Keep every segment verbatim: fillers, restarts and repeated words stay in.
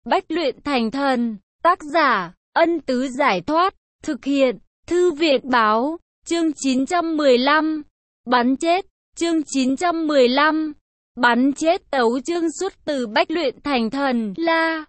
Bách luyện thành thần. Tác giả, Ân Tứ Giải Thoát. Thực hiện, Thư Viện Báo. Chương chín trăm mười lăm. Bắn chết. Chương chín trăm mười lăm. Bắn chết. Tấu chương xuất từ Bách luyện thành thần. La.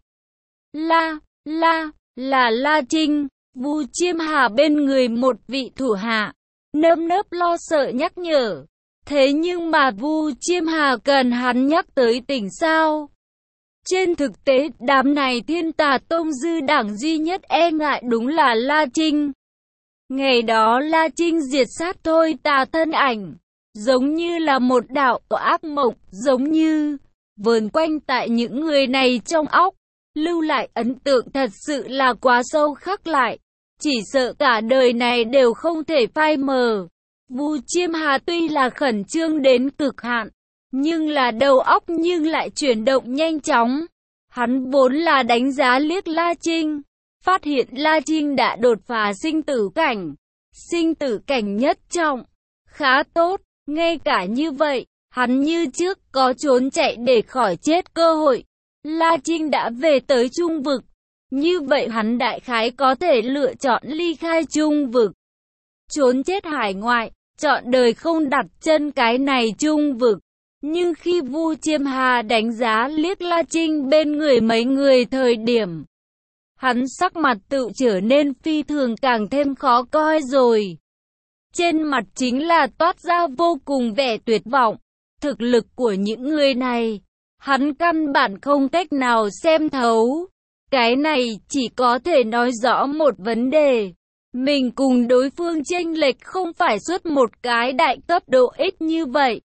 La. La. Là La Trinh. Vu Chiêm Hà bên người một vị thủ hạ. Nơm nớp lo sợ nhắc nhở. Thế nhưng mà Vu Chiêm Hà cần hắn nhắc tới tỉnh sao? Trên thực tế, đám này Thiên Tà Tông dư đảng duy nhất e ngại đúng là La Trinh. Ngày đó La Trinh diệt sát Thôi Tà thân ảnh, giống như là một đạo ác mộng, giống như vờn quanh tại những người này trong óc, lưu lại ấn tượng thật sự là quá sâu khắc lại, chỉ sợ cả đời này đều không thể phai mờ. Vu Chiêm Hà tuy là khẩn trương đến cực hạn, nhưng là đầu óc nhưng lại chuyển động nhanh chóng. Hắn vốn là đánh giá liếc La Trinh, phát hiện La Trinh đã đột phá sinh tử cảnh, sinh tử cảnh nhất trọng, khá tốt. Ngay cả như vậy, hắn như trước có trốn chạy để khỏi chết cơ hội. La Trinh đã về tới Trung Vực, như vậy hắn đại khái có thể lựa chọn ly khai Trung Vực, trốn chết hải ngoại, chọn đời không đặt chân cái này Trung Vực. Nhưng khi Vu Chiêm Hà đánh giá liếc La Trinh bên người mấy người thời điểm, hắn sắc mặt tự trở nên phi thường càng thêm khó coi rồi. Trên mặt chính là toát ra vô cùng vẻ tuyệt vọng. Thực lực của những người này, hắn căn bản không cách nào xem thấu. Cái này chỉ có thể nói rõ một vấn đề. Mình cùng đối phương chênh lệch không phải suốt một cái đại cấp độ ít như vậy.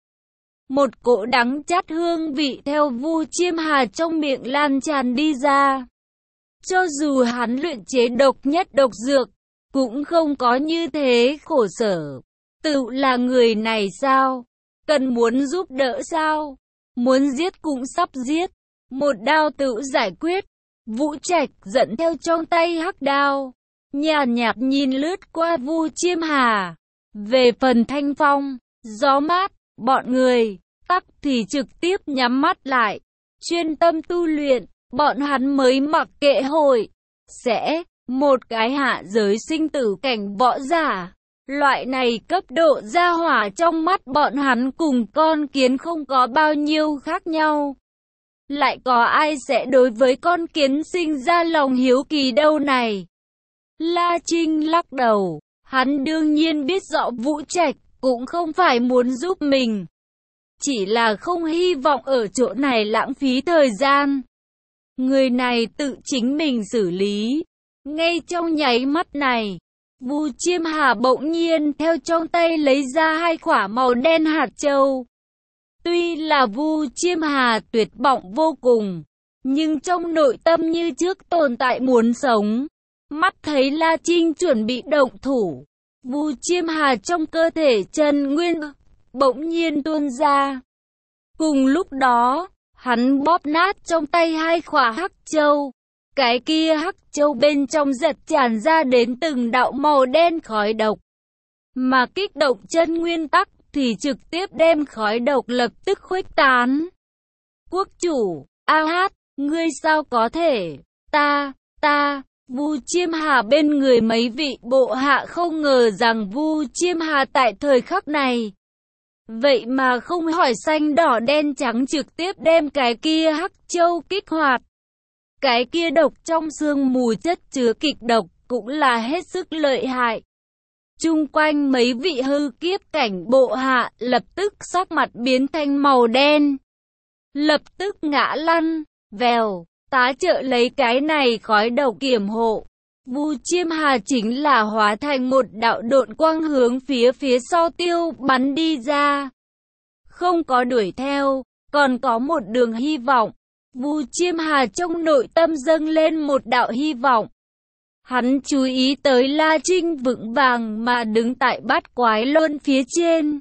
Một cỗ đắng chát hương vị theo Vu Chiêm Hà trong miệng lan tràn đi ra. Cho dù hắn luyện chế độc nhất độc dược, cũng không có như thế khổ sở. Tự là người này sao? Cần muốn giúp đỡ sao? Muốn giết cũng sắp giết. Một đao tự giải quyết. Vũ Trạch dẫn theo trong tay hắc đao, nhàn nhạt nhìn lướt qua Vu Chiêm Hà. Về phần Thanh Phong, Gió Mát, bọn người tắc thì trực tiếp nhắm mắt lại, chuyên tâm tu luyện. Bọn hắn mới mặc kệ hội sẽ một cái hạ giới sinh tử cảnh võ giả. Loại này cấp độ gia hỏa trong mắt bọn hắn cùng con kiến không có bao nhiêu khác nhau. Lại có ai sẽ đối với con kiến sinh ra lòng hiếu kỳ đâu này? La Trinh lắc đầu, hắn đương nhiên biết rõ Vũ Trạch cũng không phải muốn giúp mình, chỉ là không hy vọng ở chỗ này lãng phí thời gian. Người này tự chính mình xử lý. Ngay trong nháy mắt này, Vu Chiêm Hà bỗng nhiên theo trong tay lấy ra hai quả màu đen hạt châu. Tuy là Vu Chiêm Hà tuyệt vọng vô cùng, nhưng trong nội tâm như trước tồn tại muốn sống. Mắt thấy La Trinh chuẩn bị động thủ, Vu Chiêm Hà trong cơ thể chân nguyên bỗng nhiên tuôn ra. Cùng lúc đó, hắn bóp nát trong tay hai quả hắc châu. Cái kia hắc châu bên trong giật tràn ra đến từng đạo màu đen khói độc. Mà kích động chân nguyên tắc thì trực tiếp đem khói độc lập tức khuếch tán. Quốc chủ, a hát, ngươi sao có thể? Ta, ta, Vu Chiêm Hà bên người mấy vị bộ hạ không ngờ rằng Vu Chiêm Hà tại thời khắc này, vậy mà không hỏi xanh đỏ đen trắng trực tiếp đem cái kia hắc châu kích hoạt. Cái kia độc trong sương mù chất chứa kịch độc cũng là hết sức lợi hại. Chung quanh mấy vị hư kiếp cảnh bộ hạ lập tức sắc mặt biến thành màu đen, lập tức ngã lăn, vèo, tá trợ lấy cái này khói độc kiểm hộ. Vu Chiêm Hà chính là hóa thành một đạo độn quang hướng phía phía sau tiêu bắn đi ra. Không có đuổi theo, còn có một đường hy vọng. Vu Chiêm Hà trong nội tâm dâng lên một đạo hy vọng. Hắn chú ý tới La Trinh vững vàng mà đứng tại bát quái luân phía trên,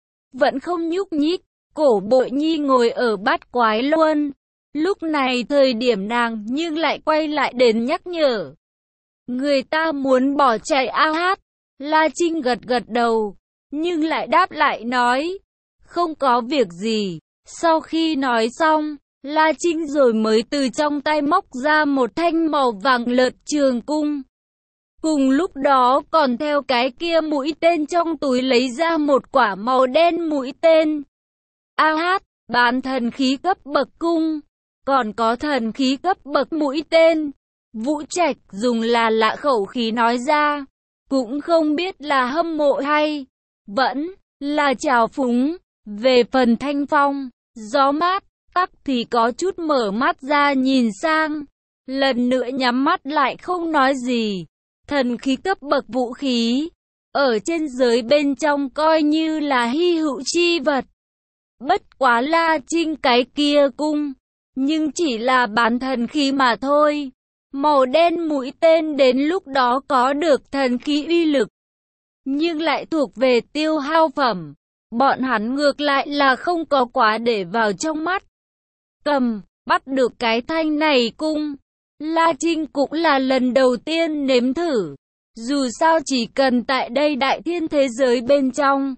vẫn không nhúc nhích. Cổ Bội Nhi ngồi ở bát quái luân. Lúc này thời điểm nàng nhưng lại quay lại đến nhắc nhở. Người ta muốn bỏ chạy a hát. La Trinh gật gật đầu, nhưng lại đáp lại nói, không có việc gì. Sau khi nói xong, La Trinh rồi mới từ trong tay móc ra một thanh màu vàng lợt trường cung. Cùng lúc đó còn theo cái kia mũi tên trong túi lấy ra một quả màu đen mũi tên. A hát, bán thần khí cấp bậc cung, còn có thần khí cấp bậc mũi tên. Vũ Trạch dùng là lạ khẩu khí nói ra, cũng không biết là hâm mộ hay vẫn là trào phúng. Về phần Thanh Phong, gió mát, tắc thì có chút mở mắt ra nhìn sang, lần nữa nhắm mắt lại không nói gì. Thần khí cấp bậc vũ khí, ở trên giới bên trong coi như là hy hữu chi vật. Bất quá La Trinh cái kia cung, nhưng chỉ là bán thần khí mà thôi. Màu đen mũi tên đến lúc đó có được thần khí uy lực, nhưng lại thuộc về tiêu hao phẩm. Bọn hắn ngược lại là không có quá để vào trong mắt. Cầm, bắt được cái thanh này cung, La Trinh cũng là lần đầu tiên nếm thử. Dù sao chỉ cần tại đây đại thiên thế giới bên trong,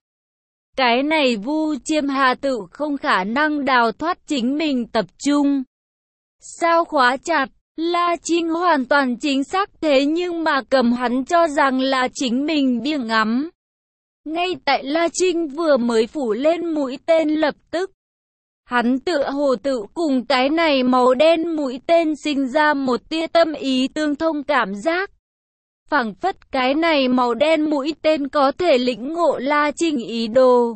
cái này Vu Chiêm Hà tự không khả năng đào thoát chính mình tập trung. Sao khóa chặt, La Trinh hoàn toàn chính xác, thế nhưng mà Cầm hắn cho rằng là chính mình biếng ngắm. Ngay tại La Trinh vừa mới phủ lên mũi tên lập tức, hắn tựa hồ tự cùng cái này màu đen mũi tên sinh ra một tia tâm ý tương thông cảm giác. Phảng phất cái này màu đen mũi tên có thể lĩnh ngộ La Trinh ý đồ,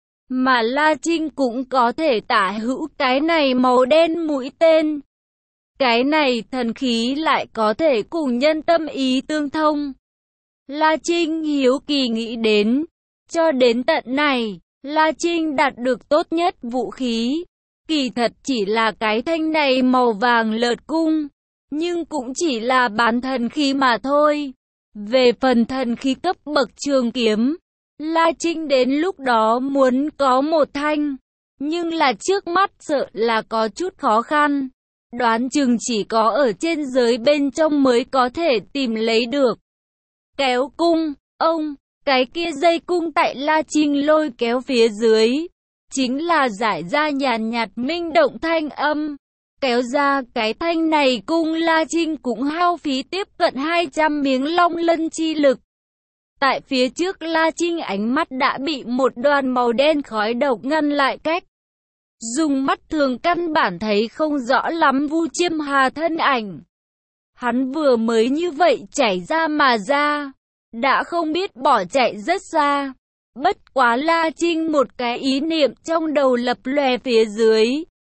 mà La Trinh cũng có thể tả hữu cái này màu đen mũi tên. Cái này thần khí lại có thể cùng nhân tâm ý tương thông. La Trinh hiếu kỳ nghĩ đến, cho đến tận này, La Trinh đạt được tốt nhất vũ khí, kỳ thật chỉ là cái thanh này màu vàng lợt cung, nhưng cũng chỉ là bán thần khí mà thôi. Về phần thần khí cấp bậc trường kiếm, La Trinh đến lúc đó muốn có một thanh, nhưng là trước mắt sợ là có chút khó khăn. Đoán chừng chỉ có ở trên giới bên trong mới có thể tìm lấy được. Kéo cung, ông, cái kia dây cung tại La Trinh lôi kéo phía dưới, chính là giải ra nhàn nhạt minh động thanh âm. Kéo ra cái thanh này cung, La Trinh cũng hao phí tiếp cận hai trăm miếng long lân chi lực. Tại phía trước La Trinh ánh mắt đã bị một đoàn màu đen khói độc ngăn lại cách. Dùng mắt thường căn bản thấy không rõ lắm Vu Chiêm Hà thân ảnh. Hắn vừa mới như vậy chảy ra mà ra, đã không biết bỏ chạy rất xa. Bất quá La Trinh một cái ý niệm trong đầu lập lòe phía dưới.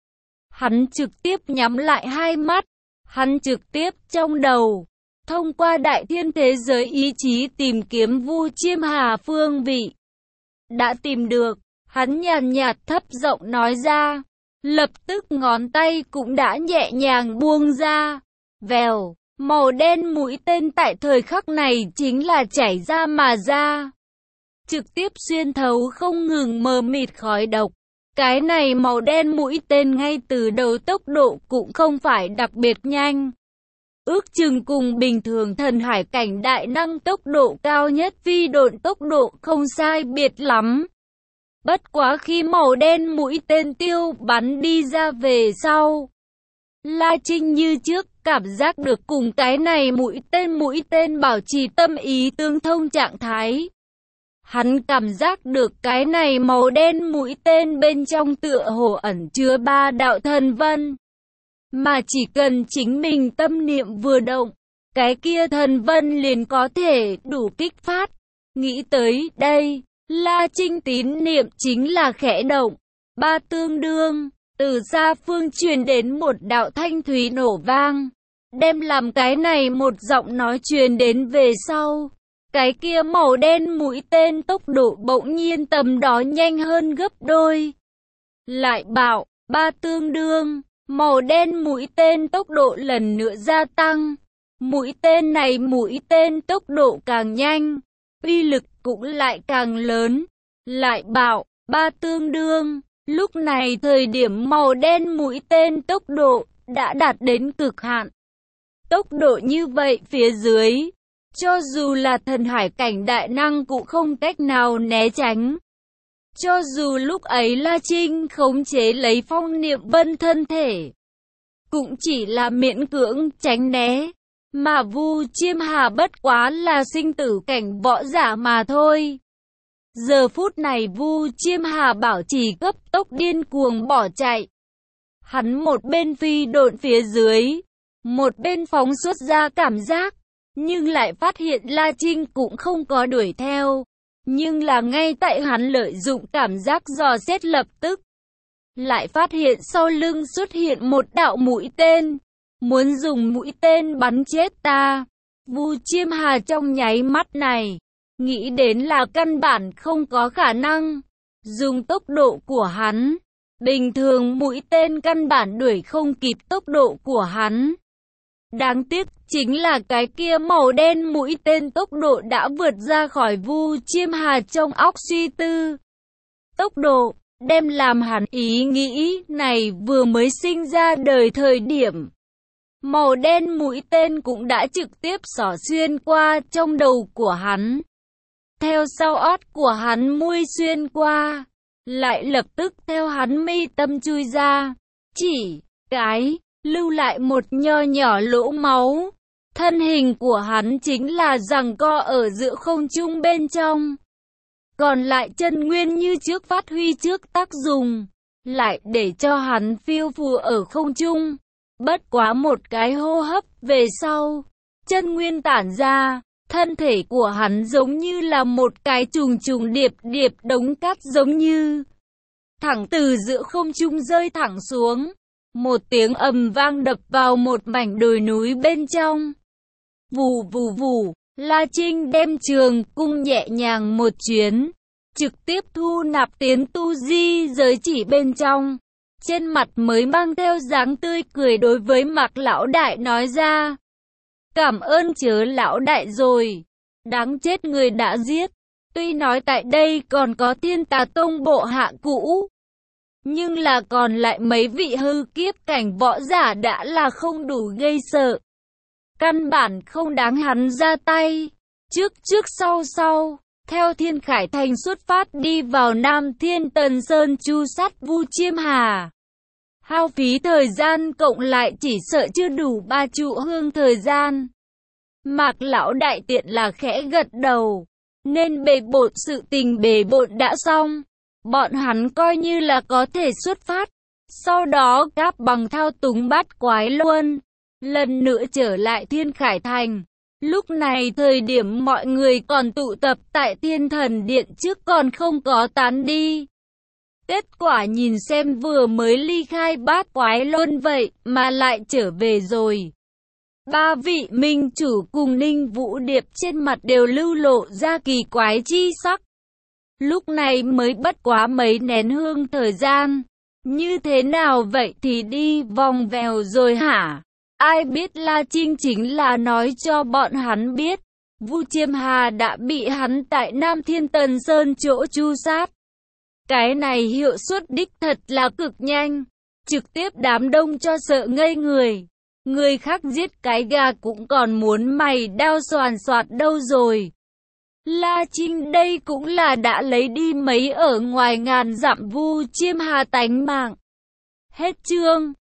Hắn trực tiếp nhắm lại hai mắt, hắn trực tiếp trong đầu, thông qua đại thiên thế giới ý chí tìm kiếm Vu Chiêm Hà phương vị. Đã tìm được, hắn nhàn nhạt thấp giọng nói ra, lập tức ngón tay cũng đã nhẹ nhàng buông ra. Vèo, màu đen mũi tên tại thời khắc này chính là chảy ra mà ra, trực tiếp xuyên thấu không ngừng mờ mịt khói độc. Cái này màu đen mũi tên ngay từ đầu tốc độ cũng không phải đặc biệt nhanh, ước chừng cùng bình thường thần hải cảnh đại năng tốc độ cao nhất phi độn tốc độ không sai biệt lắm. Bất quá khi màu đen mũi tên tiêu bắn đi ra về sau, La Trinh như trước cảm giác được cùng cái này mũi tên mũi tên bảo trì tâm ý tương thông trạng thái. Hắn cảm giác được cái này màu đen mũi tên bên trong tựa hồ ẩn chứa ba đạo thần vân, mà chỉ cần chính mình tâm niệm vừa động, cái kia thần vân liền có thể đủ kích phát. Nghĩ tới đây, La Trinh tín niệm chính là khẽ động, ba tương đương, từ xa phương truyền đến một đạo thanh thúy nổ vang, đem làm cái này một giọng nói truyền đến về sau. Cái kia màu đen mũi tên tốc độ bỗng nhiên tầm đó nhanh hơn gấp đôi. Lại bảo, ba tương đương, màu đen mũi tên tốc độ lần nữa gia tăng. Mũi tên này mũi tên tốc độ càng nhanh, uy lực cũng lại càng lớn. Lại bảo, ba tương đương, lúc này thời điểm màu đen mũi tên tốc độ đã đạt đến cực hạn. Tốc độ như vậy phía dưới, cho dù là thần hải cảnh đại năng cũng không cách nào né tránh. Cho dù lúc ấy La Trinh khống chế lấy Phong Niệm Vân thân thể, cũng chỉ là miễn cưỡng tránh né, mà Vu Chiêm Hà bất quá là sinh tử cảnh võ giả mà thôi. Giờ phút này Vu Chiêm Hà bảo trì cấp tốc điên cuồng bỏ chạy. Hắn một bên phi độn phía dưới, một bên phóng xuất ra cảm giác, nhưng lại phát hiện La Trinh cũng không có đuổi theo. Nhưng là ngay tại hắn lợi dụng cảm giác dò xét lập tức, lại phát hiện sau lưng xuất hiện một đạo mũi tên, muốn dùng mũi tên bắn chết ta. Vu Chiêm Hà trong nháy mắt này, nghĩ đến là căn bản không có khả năng. Dùng tốc độ của hắn, bình thường mũi tên căn bản đuổi không kịp tốc độ của hắn. Đáng tiếc chính là cái kia màu đen mũi tên tốc độ đã vượt ra khỏi Vu Chiêm Hà trong óc suy tư. Tốc độ, đem làm hắn ý nghĩ này vừa mới sinh ra đời thời điểm. Màu đen mũi tên cũng đã trực tiếp xỏ xuyên qua trong đầu của hắn. Theo sau ót của hắn mũi xuyên qua, lại lập tức theo hắn mi tâm chui ra. Chỉ cái, lưu lại một nho nhỏ lỗ máu. Thân hình của hắn chính là giằng co ở giữa không trung bên trong. Còn lại chân nguyên như trước phát huy trước tác dụng, lại để cho hắn phiêu phù ở không trung. Bất quá một cái hô hấp về sau, chân nguyên tản ra, thân thể của hắn giống như là một cái trùng trùng điệp điệp đống cát giống như thẳng từ giữa không trung rơi thẳng xuống. Một tiếng ầm vang đập vào một mảnh đồi núi bên trong. Vù vù vù, La Trinh đem trường cung nhẹ nhàng một chuyến, trực tiếp thu nạp tiến tu di giới chỉ bên trong. Trên mặt mới mang theo dáng tươi cười đối với Mạc lão đại nói ra. Cảm ơn chớ lão đại rồi. Đáng chết người đã giết. Tuy nói tại đây còn có Thiên Tà Tông bộ hạ cũ, nhưng là còn lại mấy vị hư kiếp cảnh võ giả đã là không đủ gây sợ. Căn bản không đáng hắn ra tay. Trước trước sau sau, theo Thiên Khải Thành xuất phát đi vào Nam Thiên Tần Sơn chu sát Vu Chiêm Hà. Hao phí thời gian cộng lại chỉ sợ chưa đủ ba trụ hương thời gian. Mạc lão đại tiện là khẽ gật đầu, nên bề bộn sự tình bề bộn đã xong. Bọn hắn coi như là có thể xuất phát. Sau đó Cáp Bằng thao túng Bát Quái Luân, lần nữa trở lại Thiên Khải Thành. Lúc này thời điểm mọi người còn tụ tập tại Thiên Thần Điện trước còn không có tán đi. Kết quả nhìn xem vừa mới ly khai Bát Quái Luân vậy mà lại trở về rồi. Ba vị minh chủ cùng Ninh Vũ Điệp trên mặt đều lưu lộ ra kỳ quái chi sắc. Lúc này mới bất quá mấy nén hương thời gian. Như thế nào vậy thì đi vòng vèo rồi hả? Ai biết La Trinh chính là nói cho bọn hắn biết. Vu Chiêm Hà đã bị hắn tại Nam Thiên Tần Sơn chỗ chu sát. Cái này hiệu suất đích thật là cực nhanh. Trực tiếp đám đông cho sợ ngây người. Người khác giết cái gà cũng còn muốn mày đao xoàn xoạt đâu rồi. La Trinh đây cũng là đã lấy đi mấy ở ngoài ngàn dặm Vu Chiêm Hà tánh mạng. Hết chương.